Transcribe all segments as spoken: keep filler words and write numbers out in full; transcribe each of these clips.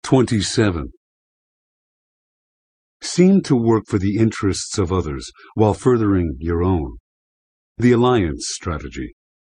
twenty-seven. Seem to work for the interests of others while furthering your own. The alliance strategy.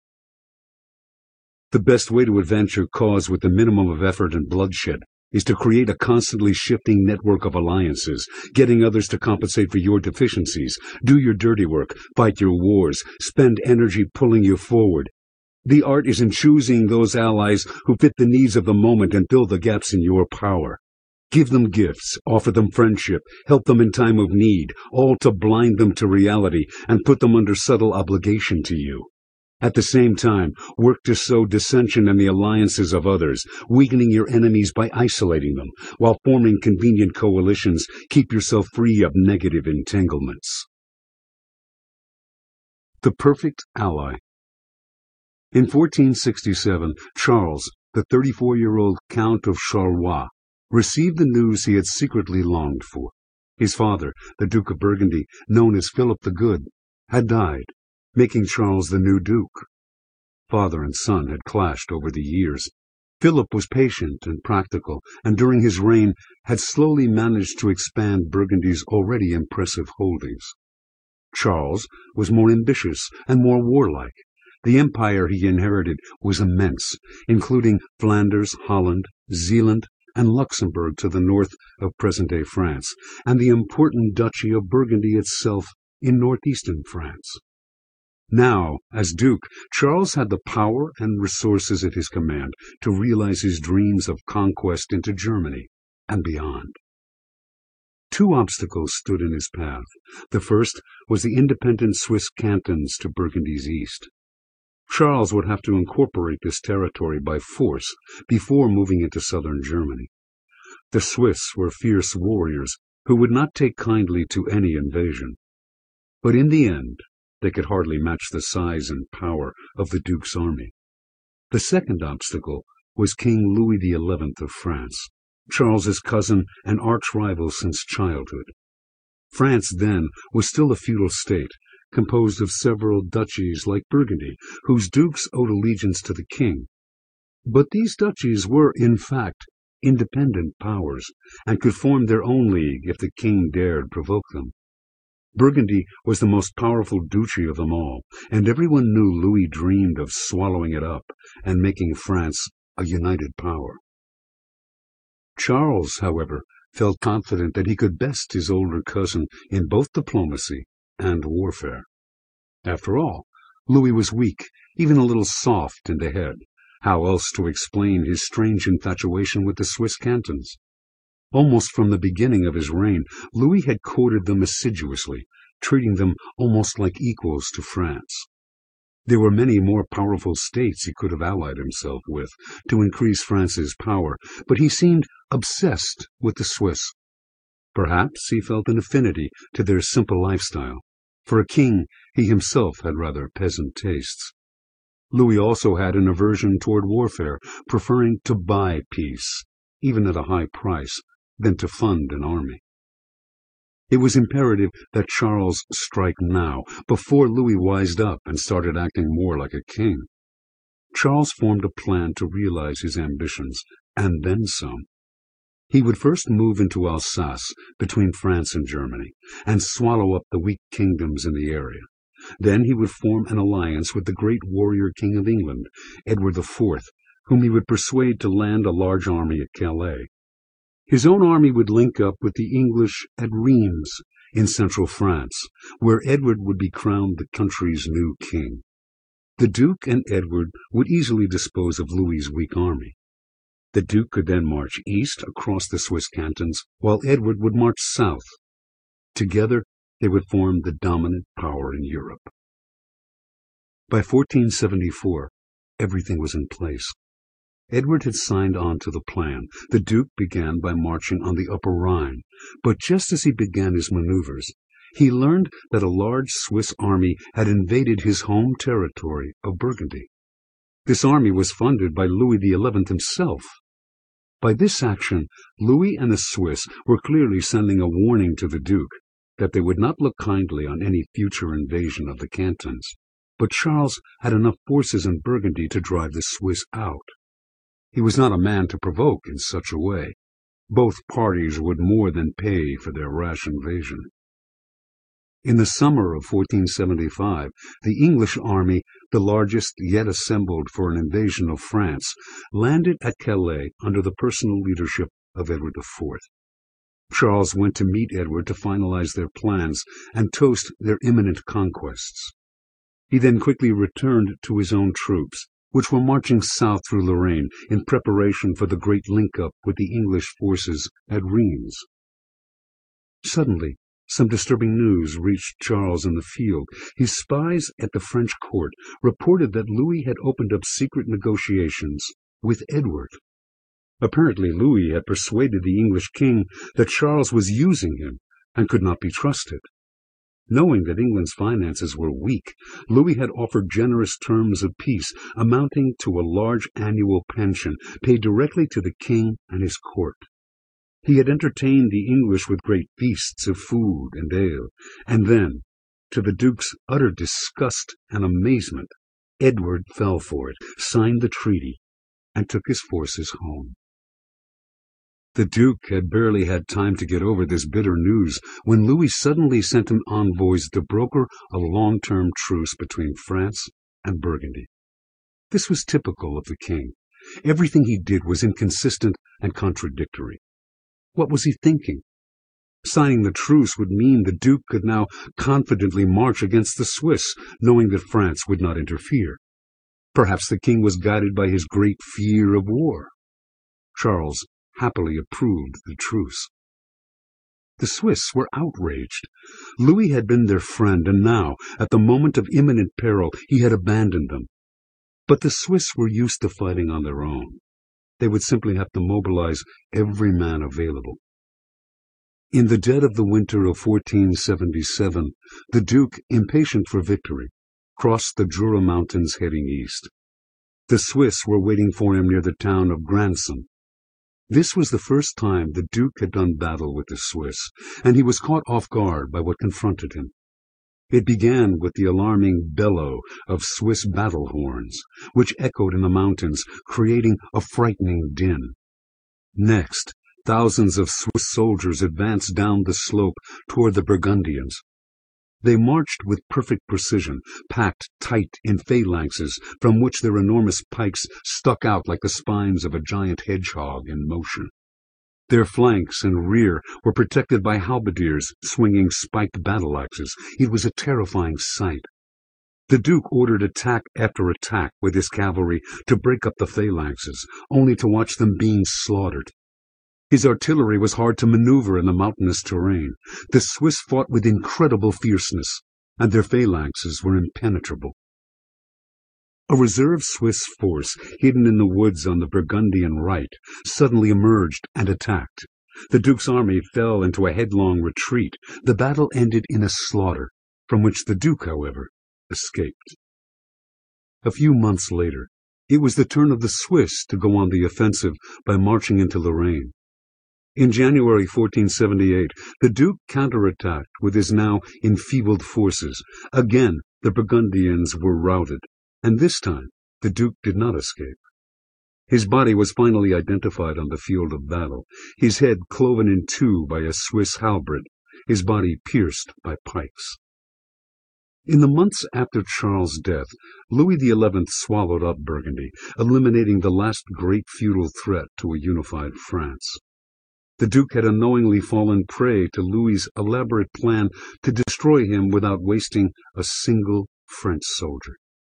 The best way to advance your cause with the minimum of effort and bloodshed is to create a constantly shifting network of alliances, getting others to compensate for your deficiencies, do your dirty work, fight your wars, spend energy pulling you forward. The art is in choosing those allies who fit the needs of the moment and fill the gaps in your power. Give them gifts, offer them friendship, help them in time of need, all to blind them to reality and put them under subtle obligation to you. At the same time, work to sow dissension in the alliances of others, weakening your enemies by isolating them, while forming convenient coalitions. Keep yourself free of negative entanglements. The perfect ally. In fourteen sixty-seven, Charles, the thirty-four-year-old Count of Charleroi, received the news he had secretly longed for. His father, the Duke of Burgundy, known as Philip the Good, had died, making Charles the new duke. Father and son had clashed over the years. Philip was patient and practical, and during his reign had slowly managed to expand Burgundy's already impressive holdings. Charles was more ambitious and more warlike. The empire he inherited was immense, including Flanders, Holland, Zeeland, and Luxembourg to the north of present-day France, and the important Duchy of Burgundy itself in northeastern France. Now, as Duke, Charles had the power and resources at his command to realize his dreams of conquest into Germany and beyond. Two obstacles stood in his path. The first was the independent Swiss cantons to Burgundy's east. Charles would have to incorporate this territory by force before moving into southern Germany. The Swiss were fierce warriors who would not take kindly to any invasion. But in the end, they could hardly match the size and power of the Duke's army. The second obstacle was King Louis the Eleventh of France, Charles's cousin and arch-rival since childhood. France then was still a feudal state, composed of several duchies like Burgundy, whose dukes owed allegiance to the king. But these duchies were, in fact, independent powers, and could form their own league if the king dared provoke them. Burgundy was the most powerful duchy of them all, and everyone knew Louis dreamed of swallowing it up and making France a united power. Charles, however, felt confident that he could best his older cousin in both diplomacy and warfare. After all, Louis was weak, even a little soft in the head. How else to explain his strange infatuation with the Swiss cantons? Almost from the beginning of his reign, Louis had courted them assiduously, treating them almost like equals to France. There were many more powerful states he could have allied himself with to increase France's power, but he seemed obsessed with the Swiss. Perhaps he felt an affinity to their simple lifestyle. For a king, he himself had rather peasant tastes. Louis also had an aversion toward warfare, preferring to buy peace, even at a high price, than to fund an army. It was imperative that Charles strike now, before Louis wised up and started acting more like a king. Charles formed a plan to realize his ambitions, and then some. He would first move into Alsace, between France and Germany, and swallow up the weak kingdoms in the area. Then he would form an alliance with the great warrior king of England, Edward the Fourth, whom he would persuade to land a large army at Calais. His own army would link up with the English at Reims, in central France, where Edward would be crowned the country's new king. The Duke and Edward would easily dispose of Louis's weak army. The Duke could then march east across the Swiss cantons, while Edward would march south. Together, they would form the dominant power in Europe. By fourteen seventy-four, everything was in place. Edward had signed on to the plan. The Duke began by marching on the Upper Rhine, but just as he began his maneuvers, he learned that a large Swiss army had invaded his home territory of Burgundy. This army was funded by Louis the Eleventh himself. By this action, Louis and the Swiss were clearly sending a warning to the Duke that they would not look kindly on any future invasion of the cantons. But Charles had enough forces in Burgundy to drive the Swiss out. He was not a man to provoke in such a way. Both parties would more than pay for their rash invasion. In the summer of fourteen seventy-five, the English army, the largest yet assembled for an invasion of France, landed at Calais under the personal leadership of Edward the Fourth. Charles went to meet Edward to finalize their plans and toast their imminent conquests. He then quickly returned to his own troops, which were marching south through Lorraine in preparation for the great link-up with the English forces at Rheims. Suddenly, some disturbing news reached Charles in the field. His spies at the French court reported that Louis had opened up secret negotiations with Edward. Apparently Louis had persuaded the English king that Charles was using him and could not be trusted. Knowing that England's finances were weak, Louis had offered generous terms of peace amounting to a large annual pension paid directly to the king and his court. He had entertained the English with great feasts of food and ale, and then, to the Duke's utter disgust and amazement, Edward fell for it, signed the treaty, and took his forces home. The Duke had barely had time to get over this bitter news when Louis suddenly sent him envoys to broker a long-term truce between France and Burgundy. This was typical of the king. Everything he did was inconsistent and contradictory. What was he thinking? Signing the truce would mean the Duke could now confidently march against the Swiss, knowing that France would not interfere. Perhaps the king was guided by his great fear of war. Charles happily approved the truce. The Swiss were outraged. Louis had been their friend, and now, at the moment of imminent peril, he had abandoned them. But the Swiss were used to fighting on their own. They would simply have to mobilize every man available. In the dead of the winter of fourteen seventy-seven, the Duke, impatient for victory, crossed the Jura Mountains heading east. The Swiss were waiting for him near the town of Granson. This was the first time the Duke had done battle with the Swiss, and he was caught off guard by what confronted him. It began with the alarming bellow of Swiss battle horns, which echoed in the mountains, creating a frightening din. Next, thousands of Swiss soldiers advanced down the slope toward the Burgundians. They marched with perfect precision, packed tight in phalanxes from which their enormous pikes stuck out like the spines of a giant hedgehog in motion. Their flanks and rear were protected by halberdiers swinging spiked battle-axes. It was a terrifying sight. The Duke ordered attack after attack with his cavalry to break up the phalanxes, only to watch them being slaughtered. His artillery was hard to maneuver in the mountainous terrain. The Swiss fought with incredible fierceness, and their phalanxes were impenetrable. A reserve Swiss force, hidden in the woods on the Burgundian right, suddenly emerged and attacked. The Duke's army fell into a headlong retreat. The battle ended in a slaughter, from which the Duke, however, escaped. A few months later, it was the turn of the Swiss to go on the offensive by marching into Lorraine. In January fourteen seventy-eight, the Duke counterattacked with his now enfeebled forces. Again, the Burgundians were routed, and this time the Duke did not escape. His body was finally identified on the field of battle, his head cloven in two by a Swiss halberd, his body pierced by pikes. In the months after Charles' death, Louis the Eleventh swallowed up Burgundy, eliminating the last great feudal threat to a unified France. The Duke had unknowingly fallen prey to Louis's elaborate plan to destroy him without wasting a single French soldier.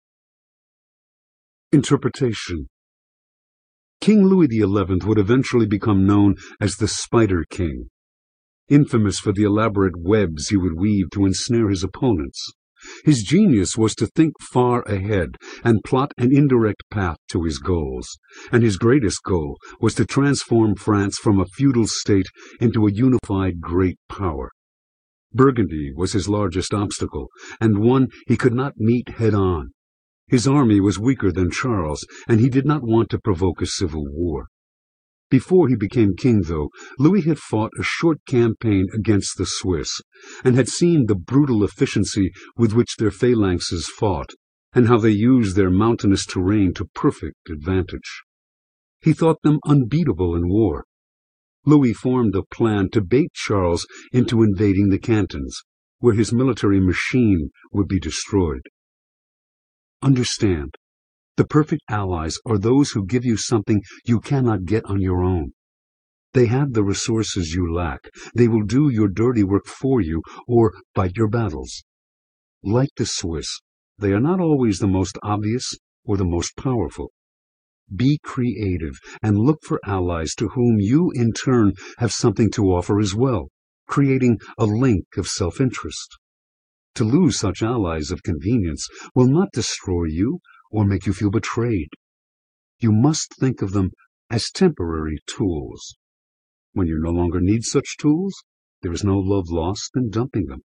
Interpretation. King Louis the Eleventh would eventually become known as the Spider King, infamous for the elaborate webs he would weave to ensnare his opponents. His genius was to think far ahead and plot an indirect path to his goals, and his greatest goal was to transform France from a feudal state into a unified great power. Burgundy was his largest obstacle, and one he could not meet head-on. His army was weaker than Charles, and he did not want to provoke a civil war. Before he became king, though, Louis had fought a short campaign against the Swiss, and had seen the brutal efficiency with which their phalanxes fought, and how they used their mountainous terrain to perfect advantage. He thought them unbeatable in war. Louis formed a plan to bait Charles into invading the cantons, where his military machine would be destroyed. Understand, the perfect allies are those who give you something you cannot get on your own. They have the resources you lack. They will do your dirty work for you or fight your battles. Like the Swiss, they are not always the most obvious or the most powerful. Be creative and look for allies to whom you in turn have something to offer as well, creating a link of self-interest. To lose such allies of convenience will not destroy you or make you feel betrayed. You must think of them as temporary tools. When you no longer need such tools, there is no love lost in dumping them.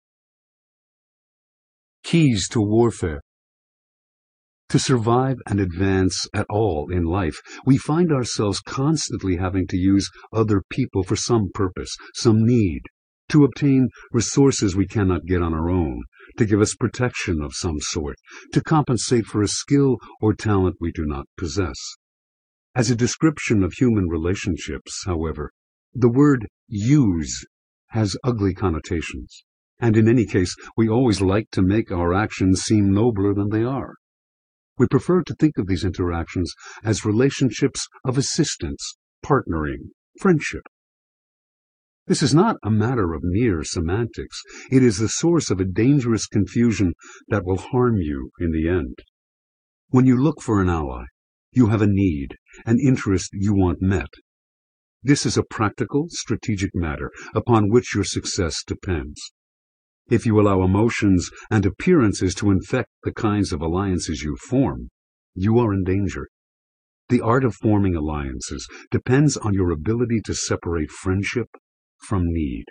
Keys to warfare. To survive and advance at all in life, we find ourselves constantly having to use other people for some purpose, some need, to obtain resources we cannot get on our own, to give us protection of some sort, to compensate for a skill or talent we do not possess. As a description of human relationships, however, the word use has ugly connotations, and in any case, we always like to make our actions seem nobler than they are. We prefer to think of these interactions as relationships of assistance, partnering, friendship. This is not a matter of mere semantics. It is the source of a dangerous confusion that will harm you in the end. When you look for an ally, you have a need, an interest you want met. This is a practical, strategic matter upon which your success depends. If you allow emotions and appearances to infect the kinds of alliances you form, you are in danger. The art of forming alliances depends on your ability to separate friendship from need.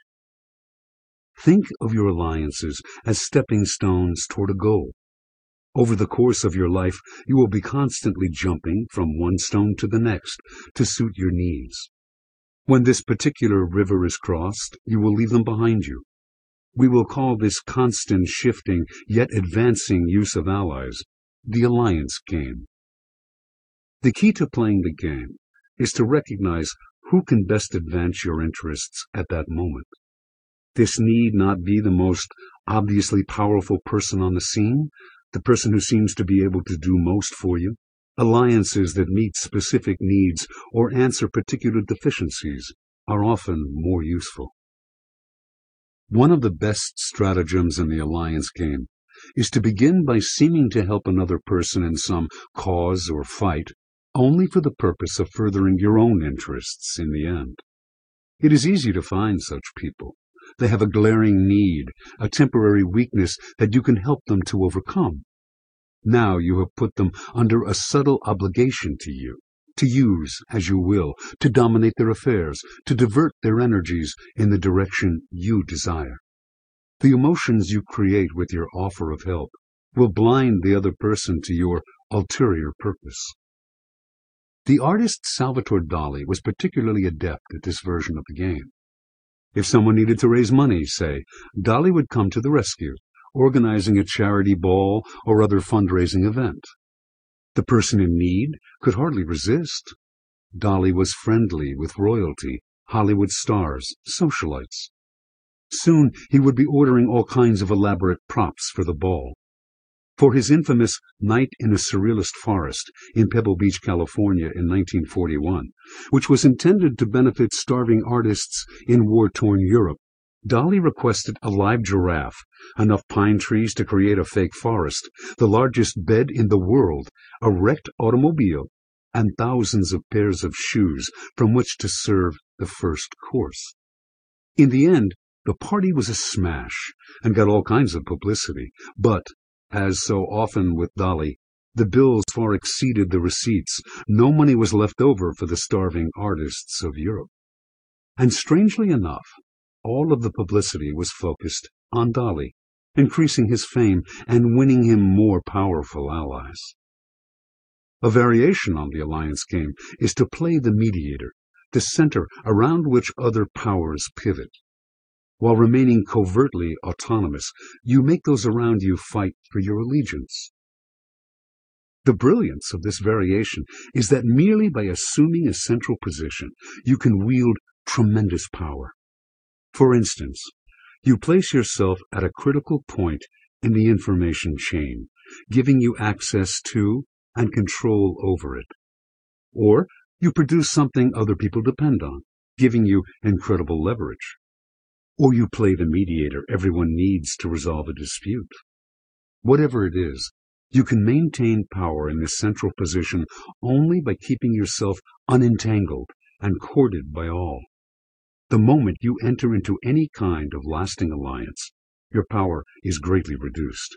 Think of your alliances as stepping stones toward a goal. Over the course of your life, you will be constantly jumping from one stone to the next to suit your needs. When this particular river is crossed, you will leave them behind you. We will call this constant shifting yet advancing use of allies the alliance game. The key to playing the game is to recognize who can best advance your interests at that moment. This need not be the most obviously powerful person on the scene, the person who seems to be able to do most for you. Alliances that meet specific needs or answer particular deficiencies are often more useful. One of the best stratagems in the alliance game is to begin by seeming to help another person in some cause or fight only for the purpose of furthering your own interests in the end. It is easy to find such people. They have a glaring need, a temporary weakness that you can help them to overcome. Now you have put them under a subtle obligation to you, to use as you will, to dominate their affairs, to divert their energies in the direction you desire. The emotions you create with your offer of help will blind the other person to your ulterior purpose. The artist Salvatore Dali was particularly adept at this version of the game. If someone needed to raise money, say, Dali would come to the rescue, organizing a charity ball or other fundraising event. The person in need could hardly resist. Dali was friendly with royalty, Hollywood stars, socialites. Soon he would be ordering all kinds of elaborate props for the ball. For his infamous Night in a Surrealist Forest in Pebble Beach, California in nineteen forty-one, which was intended to benefit starving artists in war-torn Europe, Dali requested a live giraffe, enough pine trees to create a fake forest, the largest bed in the world, a wrecked automobile, and thousands of pairs of shoes from which to serve the first course. In the end, the party was a smash and got all kinds of publicity, but, as so often with Dali, the bills far exceeded the receipts. No money was left over for the starving artists of Europe. And strangely enough, all of the publicity was focused on Dali, increasing his fame and winning him more powerful allies. A variation on the alliance game is to play the mediator, the center around which other powers pivot. While remaining covertly autonomous, you make those around you fight for your allegiance. The brilliance of this variation is that merely by assuming a central position, you can wield tremendous power. For instance, you place yourself at a critical point in the information chain, giving you access to and control over it. Or you produce something other people depend on, giving you incredible leverage. Or you play the mediator everyone needs to resolve a dispute. Whatever it is, you can maintain power in this central position only by keeping yourself unentangled and courted by all. The moment you enter into any kind of lasting alliance, your power is greatly reduced.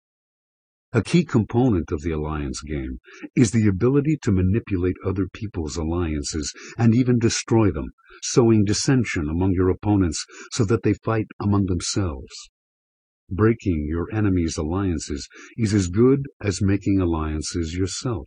A key component of the alliance game is the ability to manipulate other people's alliances and even destroy them, sowing dissension among your opponents so that they fight among themselves. Breaking your enemy's alliances is as good as making alliances yourself.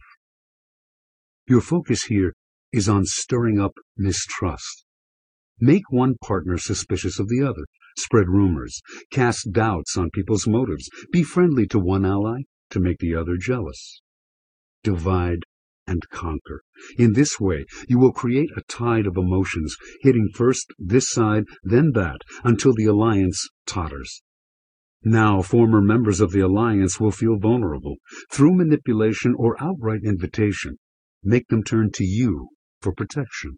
Your focus here is on stirring up mistrust. Make one partner suspicious of the other, spread rumors, cast doubts on people's motives, be friendly to one ally to make the other jealous. Divide and conquer. In this way, you will create a tide of emotions, hitting first this side, then that, until the alliance totters. Now, former members of the alliance will feel vulnerable. Through manipulation or outright invitation, make them turn to you for protection.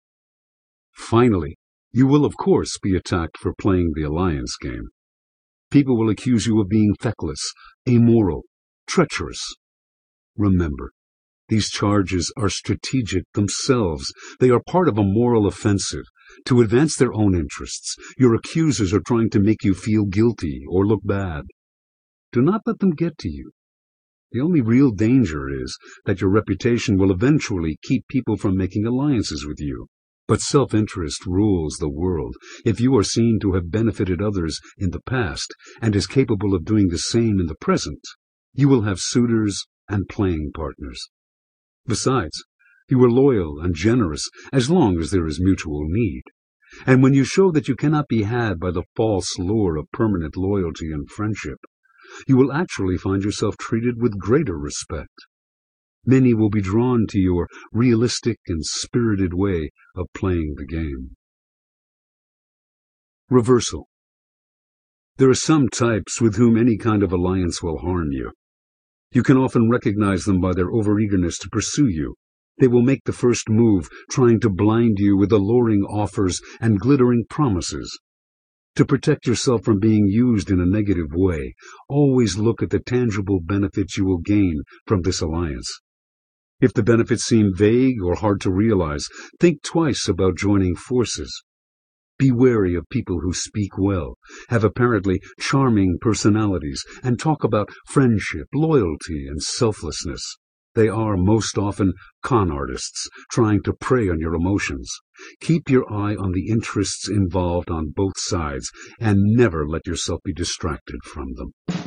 Finally, you will of course be attacked for playing the alliance game. People will accuse you of being feckless, immoral, treacherous. Remember, these charges are strategic themselves. They are part of a moral offensive. To advance their own interests, your accusers are trying to make you feel guilty or look bad. Do not let them get to you. The only real danger is that your reputation will eventually keep people from making alliances with you. But self-interest rules the world. If you are seen to have benefited others in the past and is capable of doing the same in the present, you will have suitors and playing partners. Besides, you are loyal and generous as long as there is mutual need. And when you show that you cannot be had by the false lure of permanent loyalty and friendship, you will actually find yourself treated with greater respect. Many will be drawn to your realistic and spirited way of playing the game. Reversal. There are some types with whom any kind of alliance will harm you. You can often recognize them by their overeagerness to pursue you. They will make the first move, trying to blind you with alluring offers and glittering promises. To protect yourself from being used in a negative way, always look at the tangible benefits you will gain from this alliance. If the benefits seem vague or hard to realize, think twice about joining forces. Be wary of people who speak well, have apparently charming personalities, and talk about friendship, loyalty, and selflessness. They are most often con artists, trying to prey on your emotions. Keep your eye on the interests involved on both sides, and never let yourself be distracted from them.